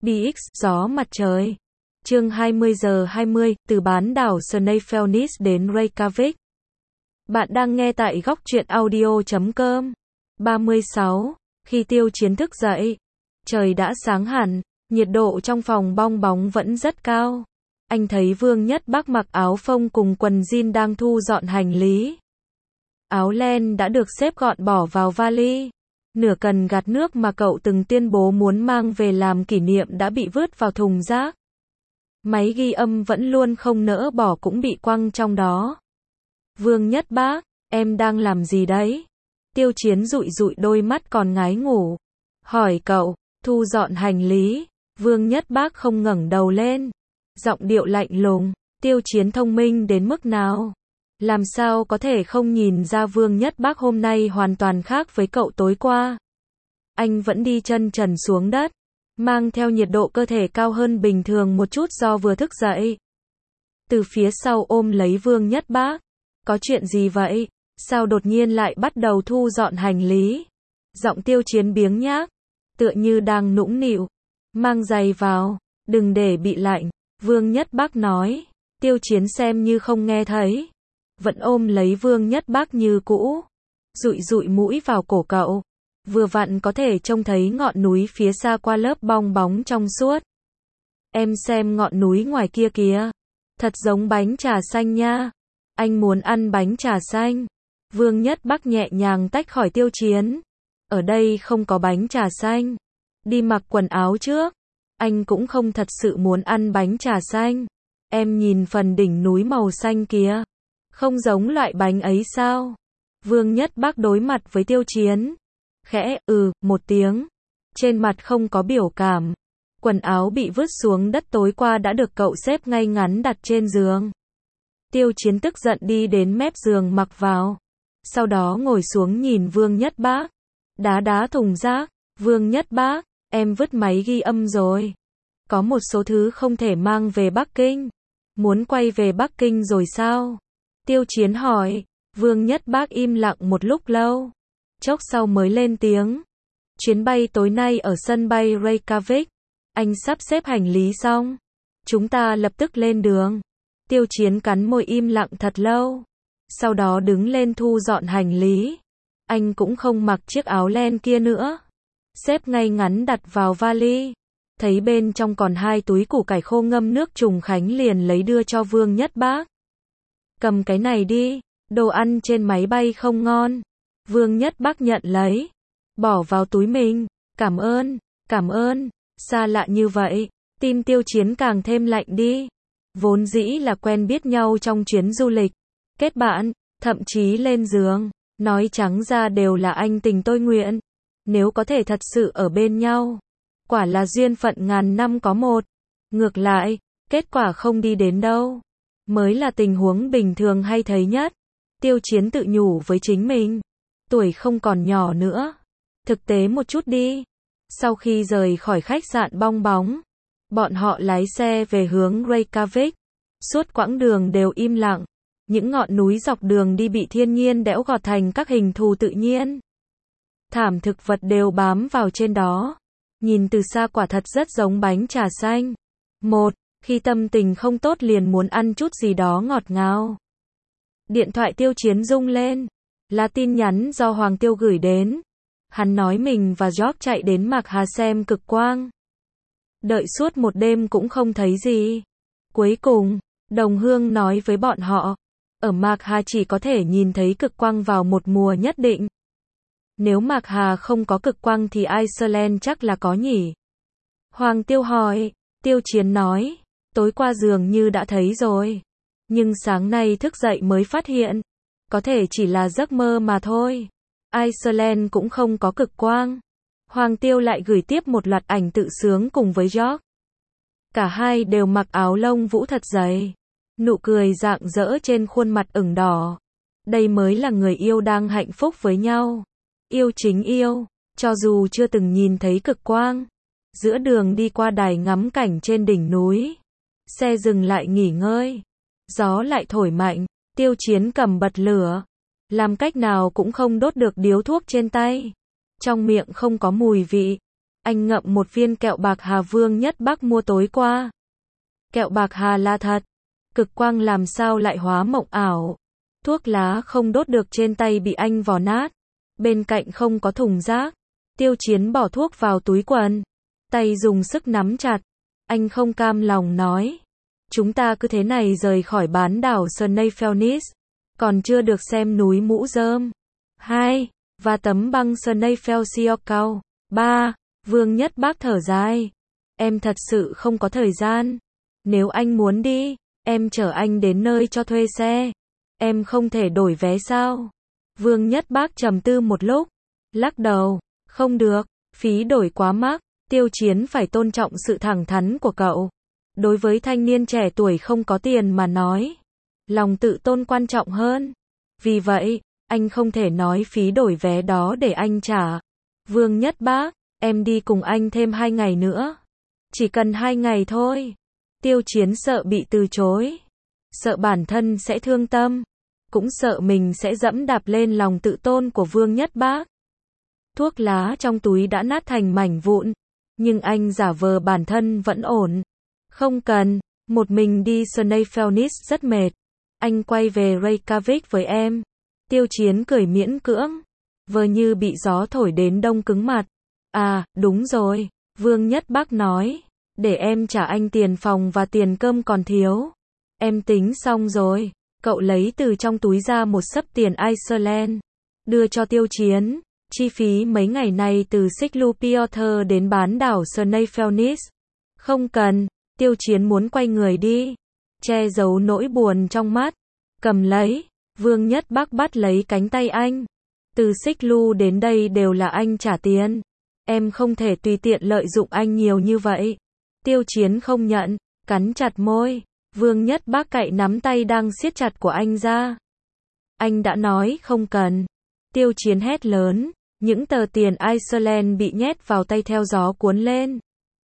BX gió mặt trời. Chương 20:20, từ bán đảo Snæfellsnes đến Reykjavik. Bạn đang nghe tại góc truyện audio.com. 36. Khi Tiêu Chiến thức dậy, trời đã sáng hẳn, nhiệt độ trong phòng bong bóng vẫn rất cao. Anh thấy Vương Nhất Bác mặc áo phông cùng quần jean đang thu dọn hành lý. Áo len đã được xếp gọn bỏ vào vali. Nửa cần gạt nước mà cậu từng tuyên bố muốn mang về làm kỷ niệm đã bị vứt vào thùng rác. Máy ghi âm vẫn luôn không nỡ bỏ cũng bị quăng trong đó. Vương Nhất Bác, em đang làm gì đấy? Tiêu Chiến dụi dụi đôi mắt còn ngái ngủ. Hỏi cậu, thu dọn hành lý. Vương Nhất Bác không ngẩng đầu lên. Giọng điệu lạnh lùng. Tiêu Chiến thông minh đến mức nào? Làm sao có thể không nhìn ra Vương Nhất Bác hôm nay hoàn toàn khác với cậu tối qua. Anh vẫn đi chân trần xuống đất, mang theo nhiệt độ cơ thể cao hơn bình thường một chút do vừa thức dậy. Từ phía sau ôm lấy Vương Nhất Bác. Có chuyện gì vậy? Sao đột nhiên lại bắt đầu thu dọn hành lý? Giọng Tiêu Chiến biếng nhác, tựa như đang nũng nịu. Mang giày vào, đừng để bị lạnh. Vương Nhất Bác nói. Tiêu Chiến xem như không nghe thấy. Vẫn ôm lấy Vương Nhất Bác như cũ. Dụi dụi mũi vào cổ cậu. Vừa vặn có thể trông thấy ngọn núi phía xa qua lớp bong bóng trong suốt. Em xem ngọn núi ngoài kia kìa. Thật giống bánh trà xanh nha. Anh muốn ăn bánh trà xanh. Vương Nhất Bác nhẹ nhàng tách khỏi Tiêu Chiến. Ở đây không có bánh trà xanh. Đi mặc quần áo trước. Anh cũng không thật sự muốn ăn bánh trà xanh. Em nhìn phần đỉnh núi màu xanh kìa. Không giống loại bánh ấy sao? Vương Nhất Bác đối mặt với Tiêu Chiến. Khẽ, một tiếng. Trên mặt không có biểu cảm. Quần áo bị vứt xuống đất tối qua đã được cậu xếp ngay ngắn đặt trên giường. Tiêu Chiến tức giận đi đến mép giường mặc vào. Sau đó ngồi xuống nhìn Vương Nhất Bác. Đá thùng rác. Vương Nhất Bác, em vứt máy ghi âm rồi. Có một số thứ không thể mang về Bắc Kinh. Muốn quay về Bắc Kinh rồi sao? Tiêu Chiến hỏi. Vương Nhất Bác im lặng một lúc lâu. Chốc sau mới lên tiếng. Chuyến bay tối nay ở sân bay Reykjavik. Anh sắp xếp hành lý xong. Chúng ta lập tức lên đường. Tiêu Chiến cắn môi im lặng thật lâu. Sau đó đứng lên thu dọn hành lý. Anh cũng không mặc chiếc áo len kia nữa. Xếp ngay ngắn đặt vào vali. Thấy bên trong còn 2 túi củ cải khô ngâm nước trùng khánh liền lấy đưa cho Vương Nhất Bác. Cầm cái này đi, đồ ăn trên máy bay không ngon. Vương Nhất Bác nhận lấy, bỏ vào túi mình. Cảm ơn, xa lạ như vậy, tim Tiêu Chiến càng thêm lạnh đi. Vốn dĩ là quen biết nhau trong chuyến du lịch, kết bạn, thậm chí lên giường, nói trắng ra đều là anh tình tôi nguyện. Nếu có thể thật sự ở bên nhau, quả là duyên phận ngàn năm có một. Ngược lại, kết quả không đi đến đâu, mới là tình huống bình thường hay thấy nhất. Tiêu Chiến tự nhủ với chính mình. Tuổi không còn nhỏ nữa. Thực tế một chút đi. Sau khi rời khỏi khách sạn bong bóng, bọn họ lái xe về hướng Reykjavik. Suốt quãng đường đều im lặng. Những ngọn núi dọc đường đi bị thiên nhiên đẽo gọt thành các hình thù tự nhiên. Thảm thực vật đều bám vào trên đó. Nhìn từ xa quả thật rất giống bánh trà xanh. Khi tâm tình không tốt liền muốn ăn chút gì đó ngọt ngào. Điện thoại Tiêu Chiến rung lên. Là tin nhắn do Hoàng Tiêu gửi đến. Hắn nói mình và George chạy đến Mạc Hà xem cực quang. Đợi suốt một đêm cũng không thấy gì. Cuối cùng, đồng hương nói với bọn họ. Ở Mạc Hà chỉ có thể nhìn thấy cực quang vào một mùa nhất định. Nếu Mạc Hà không có cực quang thì Iceland chắc là có nhỉ? Hoàng Tiêu hỏi. Tiêu Chiến nói. Tối qua dường như đã thấy rồi. Nhưng sáng nay thức dậy mới phát hiện. Có thể chỉ là giấc mơ mà thôi. Iceland cũng không có cực quang. Hoàng Tiêu lại gửi tiếp một loạt ảnh tự sướng cùng với George. Cả hai đều mặc áo lông vũ thật dày. Nụ cười rạng rỡ trên khuôn mặt ửng đỏ. Đây mới là người yêu đang hạnh phúc với nhau. Yêu chính yêu, cho dù chưa từng nhìn thấy cực quang. Giữa đường đi qua đài ngắm cảnh trên đỉnh núi. Xe dừng lại nghỉ ngơi. Gió lại thổi mạnh. Tiêu Chiến cầm bật lửa. Làm cách nào cũng không đốt được điếu thuốc trên tay. Trong miệng không có mùi vị. Anh ngậm một viên kẹo bạc hà Vương Nhất Bắc mua tối qua. Kẹo bạc hà là thật. Cực quang làm sao lại hóa mộng ảo. Thuốc lá không đốt được trên tay bị anh vò nát. Bên cạnh không có thùng rác. Tiêu Chiến bỏ thuốc vào túi quần. Tay dùng sức nắm chặt. Anh không cam lòng nói. Chúng ta cứ thế này rời khỏi bán đảo Snæfellsnes. Còn chưa được xem núi Mũ Rơm. 2. Và tấm băng Snæfellsjökull. 3. Vương Nhất Bắc thở dài. Em thật sự không có thời gian. Nếu anh muốn đi, em chở anh đến nơi cho thuê xe. Em không thể đổi vé sao? Vương Nhất Bắc trầm tư một lúc. Lắc đầu. Không được, phí đổi quá mắc. Tiêu Chiến phải tôn trọng sự thẳng thắn của cậu. Đối với thanh niên trẻ tuổi không có tiền mà nói, lòng tự tôn quan trọng hơn. Vì vậy, anh không thể nói phí đổi vé đó để anh trả. Vương Nhất Bắc, em đi cùng anh thêm 2 ngày nữa. Chỉ cần 2 ngày thôi. Tiêu Chiến sợ bị từ chối. Sợ bản thân sẽ thương tâm. Cũng sợ mình sẽ dẫm đạp lên lòng tự tôn của Vương Nhất Bắc. Thuốc lá trong túi đã nát thành mảnh vụn. Nhưng anh giả vờ bản thân vẫn ổn. Không cần, một mình đi Snæfellsnes rất mệt. Anh quay về Reykjavik với em. Tiêu Chiến cười miễn cưỡng. Vờ như bị gió thổi đến đông cứng mặt. À, đúng rồi. Vương Nhất Bắc nói. Để em trả anh tiền phòng và tiền cơm còn thiếu. Em tính xong rồi. Cậu lấy từ trong túi ra một xấp tiền Iceland. Đưa cho Tiêu Chiến. Chi phí mấy ngày này từ Siglufjörður đến bán đảo Snæfellsnes. Không cần. Tiêu Chiến muốn quay người đi. Che giấu nỗi buồn trong mắt. Cầm lấy. Vương Nhất Bắc bắt lấy cánh tay anh. Từ Siglu đến đây đều là anh trả tiền. Em không thể tùy tiện lợi dụng anh nhiều như vậy. Tiêu Chiến không nhận. Cắn chặt môi. Vương Nhất Bắc cạy nắm tay đang siết chặt của anh ra. Anh đã nói không cần. Tiêu Chiến hét lớn. Những tờ tiền Iceland bị nhét vào tay theo gió cuốn lên.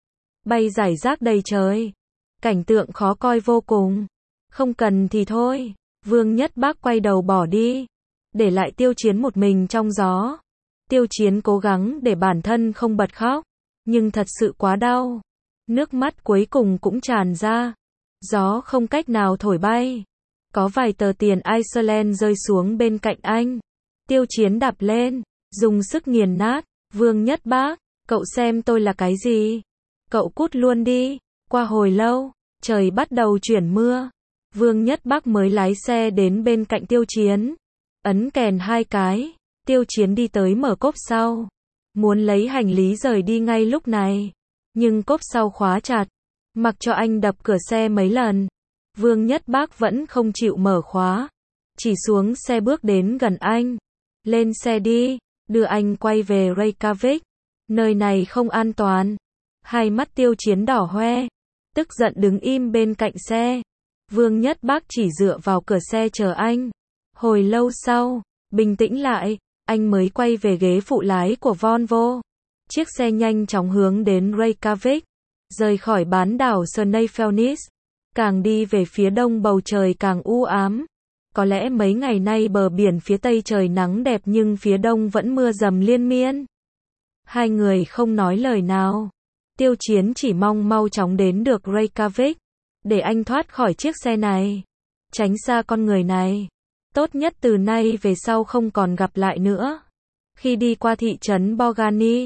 Bay rải rác đầy trời. Cảnh tượng khó coi vô cùng. Không cần thì thôi. Vương Nhất Bắc quay đầu bỏ đi. Để lại Tiêu Chiến một mình trong gió. Tiêu Chiến cố gắng để bản thân không bật khóc. Nhưng thật sự quá đau. Nước mắt cuối cùng cũng tràn ra. Gió không cách nào thổi bay. Có vài tờ tiền Iceland rơi xuống bên cạnh anh. Tiêu Chiến đạp lên. Dùng sức nghiền nát. Vương Nhất Bắc, cậu xem tôi là cái gì? Cậu cút luôn đi. Qua hồi lâu, trời bắt đầu chuyển mưa. Vương Nhất Bắc mới lái xe đến bên cạnh Tiêu Chiến. Ấn kèn 2 cái. Tiêu Chiến đi tới mở cốp sau. Muốn lấy hành lý rời đi ngay lúc này. Nhưng cốp sau khóa chặt. Mặc cho anh đập cửa xe mấy lần. Vương Nhất Bắc vẫn không chịu mở khóa. Chỉ xuống xe bước đến gần anh. Lên xe đi. Đưa anh quay về Reykjavik. Nơi này không an toàn. Hai mắt Tiêu Chiến đỏ hoe. Tức giận đứng im bên cạnh xe. Vương Nhất Bắc chỉ dựa vào cửa xe chờ anh. Hồi lâu sau, bình tĩnh lại, anh mới quay về ghế phụ lái của Volvo. Chiếc xe nhanh chóng hướng đến Reykjavik. Rời khỏi bán đảo Snæfellsnes. Càng đi về phía đông bầu trời càng u ám. Có lẽ mấy ngày nay bờ biển phía tây trời nắng đẹp nhưng phía đông vẫn mưa dầm liên miên. Hai người không nói lời nào. Tiêu Chiến chỉ mong mau chóng đến được Reykjavik. Để anh thoát khỏi chiếc xe này. Tránh xa con người này. Tốt nhất từ nay về sau không còn gặp lại nữa. Khi đi qua thị trấn Bogani.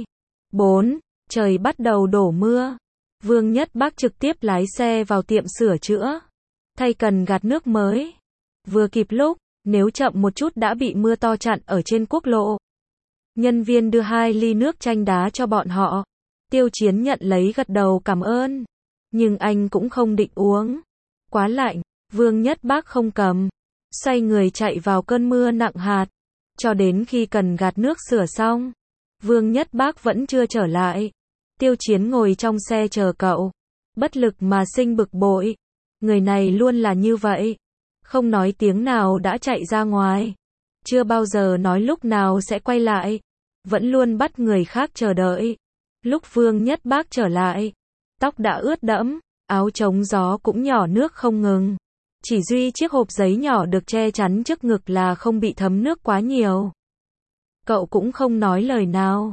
4. Trời bắt đầu đổ mưa. Vương Nhất Bắc trực tiếp lái xe vào tiệm sửa chữa. Thay cần gạt nước mới. Vừa kịp lúc, nếu chậm một chút đã bị mưa to chặn ở trên quốc lộ. Nhân viên đưa 2 ly nước chanh đá cho bọn họ. Tiêu Chiến nhận lấy gật đầu cảm ơn. Nhưng anh cũng không định uống. Quá lạnh, Vương Nhất Bắc không cầm. Xoay người chạy vào cơn mưa nặng hạt. Cho đến khi cần gạt nước sửa xong. Vương Nhất Bắc vẫn chưa trở lại. Tiêu Chiến ngồi trong xe chờ cậu. Bất lực mà sinh bực bội. Người này luôn là như vậy. Không nói tiếng nào đã chạy ra ngoài. Chưa bao giờ nói lúc nào sẽ quay lại. Vẫn luôn bắt người khác chờ đợi. Lúc Vương Nhất Bắc trở lại. Tóc đã ướt đẫm. Áo chống gió cũng nhỏ nước không ngừng. Chỉ duy chiếc hộp giấy nhỏ được che chắn trước ngực là không bị thấm nước quá nhiều. Cậu cũng không nói lời nào.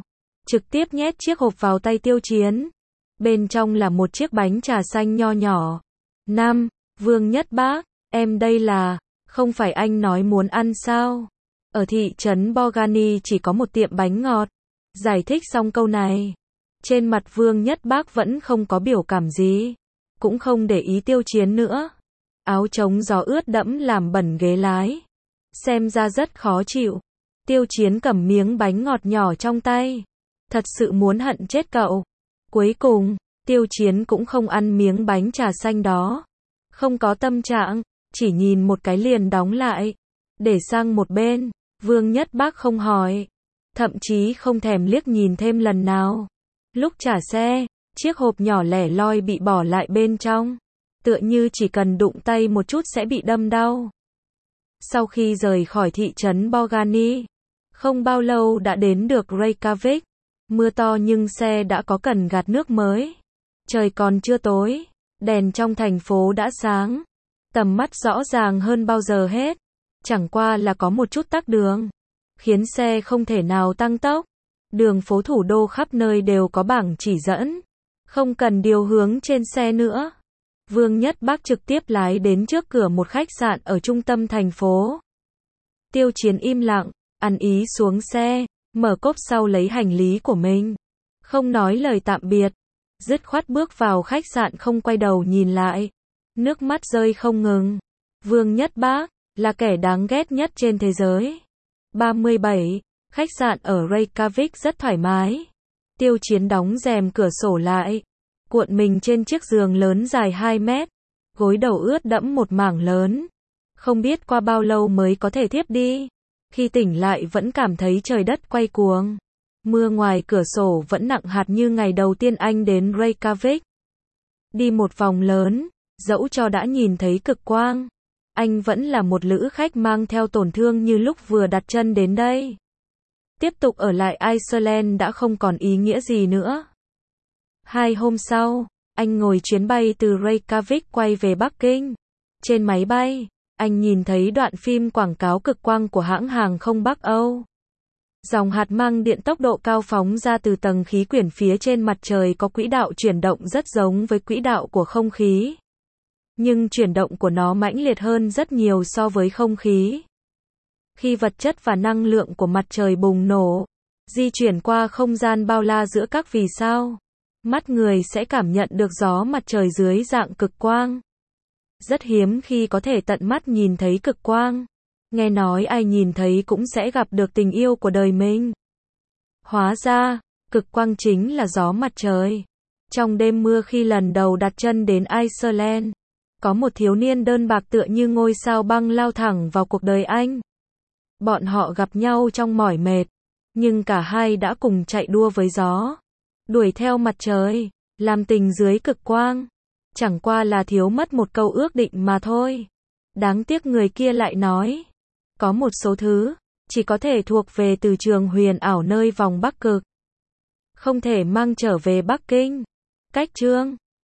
trực tiếp nhét chiếc hộp vào tay Tiêu Chiến. Bên trong là một chiếc bánh trà xanh nho nhỏ. 5. Vương Nhất Bác, em đây là, không phải anh nói muốn ăn sao? Ở thị trấn Bogani chỉ có một tiệm bánh ngọt. Giải thích xong câu này, trên mặt Vương Nhất Bác vẫn không có biểu cảm gì, cũng không để ý Tiêu Chiến nữa. Áo chống gió ướt đẫm làm bẩn ghế lái, xem ra rất khó chịu. Tiêu Chiến cầm miếng bánh ngọt nhỏ trong tay, thật sự muốn hận chết cậu. Cuối cùng, Tiêu Chiến cũng không ăn miếng bánh trà xanh đó. Không có tâm trạng, chỉ nhìn một cái liền đóng lại, để sang một bên. Vương Nhất Bác không hỏi, thậm chí không thèm liếc nhìn thêm lần nào. Lúc trả xe, chiếc hộp nhỏ lẻ loi bị bỏ lại bên trong, tựa như chỉ cần đụng tay một chút sẽ bị đâm đau. Sau khi rời khỏi thị trấn Bogani, không bao lâu đã đến được Reykjavik. Mưa to nhưng xe đã có cần gạt nước mới. Trời còn chưa tối, đèn trong thành phố đã sáng. Tầm mắt rõ ràng hơn bao giờ hết. Chẳng qua là có một chút tắc đường, khiến xe không thể nào tăng tốc. Đường phố thủ đô khắp nơi đều có bảng chỉ dẫn, không cần điều hướng trên xe nữa. Vương Nhất Bác trực tiếp lái đến trước cửa một khách sạn ở trung tâm thành phố. Tiêu Chiến im lặng, ăn ý xuống xe, mở cốp sau lấy hành lý của mình. Không nói lời tạm biệt, dứt khoát bước vào khách sạn không quay đầu nhìn lại. Nước mắt rơi không ngừng. Vương Nhất Bác là kẻ đáng ghét nhất trên thế giới. 37. Khách sạn ở Reykjavik rất thoải mái. Tiêu Chiến đóng rèm cửa sổ lại, cuộn mình trên chiếc giường lớn dài 2 mét, gối đầu ướt đẫm một mảng lớn. Không biết qua bao lâu mới có thể thiếp đi. Khi tỉnh lại vẫn cảm thấy trời đất quay cuồng. Mưa ngoài cửa sổ vẫn nặng hạt như ngày đầu tiên anh đến Reykjavik. Đi một vòng lớn, dẫu cho đã nhìn thấy cực quang, anh vẫn là một lữ khách mang theo tổn thương như lúc vừa đặt chân đến đây. Tiếp tục ở lại Iceland đã không còn ý nghĩa gì nữa. 2 hôm sau, anh ngồi chuyến bay từ Reykjavik quay về Bắc Kinh. Trên máy bay, anh nhìn thấy đoạn phim quảng cáo cực quang của hãng hàng không Bắc Âu. Dòng hạt mang điện tốc độ cao phóng ra từ tầng khí quyển phía trên mặt trời có quỹ đạo chuyển động rất giống với quỹ đạo của không khí. Nhưng chuyển động của nó mãnh liệt hơn rất nhiều so với không khí. Khi vật chất và năng lượng của mặt trời bùng nổ, di chuyển qua không gian bao la giữa các vì sao, mắt người sẽ cảm nhận được gió mặt trời dưới dạng cực quang. Rất hiếm khi có thể tận mắt nhìn thấy cực quang. Nghe nói ai nhìn thấy cũng sẽ gặp được tình yêu của đời mình. Hóa ra, cực quang chính là gió mặt trời. Trong đêm mưa khi lần đầu đặt chân đến Iceland, có một thiếu niên đơn bạc tựa như ngôi sao băng lao thẳng vào cuộc đời anh. Bọn họ gặp nhau trong mỏi mệt, nhưng cả hai đã cùng chạy đua với gió, đuổi theo mặt trời, làm tình dưới cực quang. Chẳng qua là thiếu mất một câu ước định mà thôi. Đáng tiếc người kia lại nói, có một số thứ chỉ có thể thuộc về từ trường huyền ảo nơi vòng Bắc Cực, không thể mang trở về Bắc Kinh. Cách chương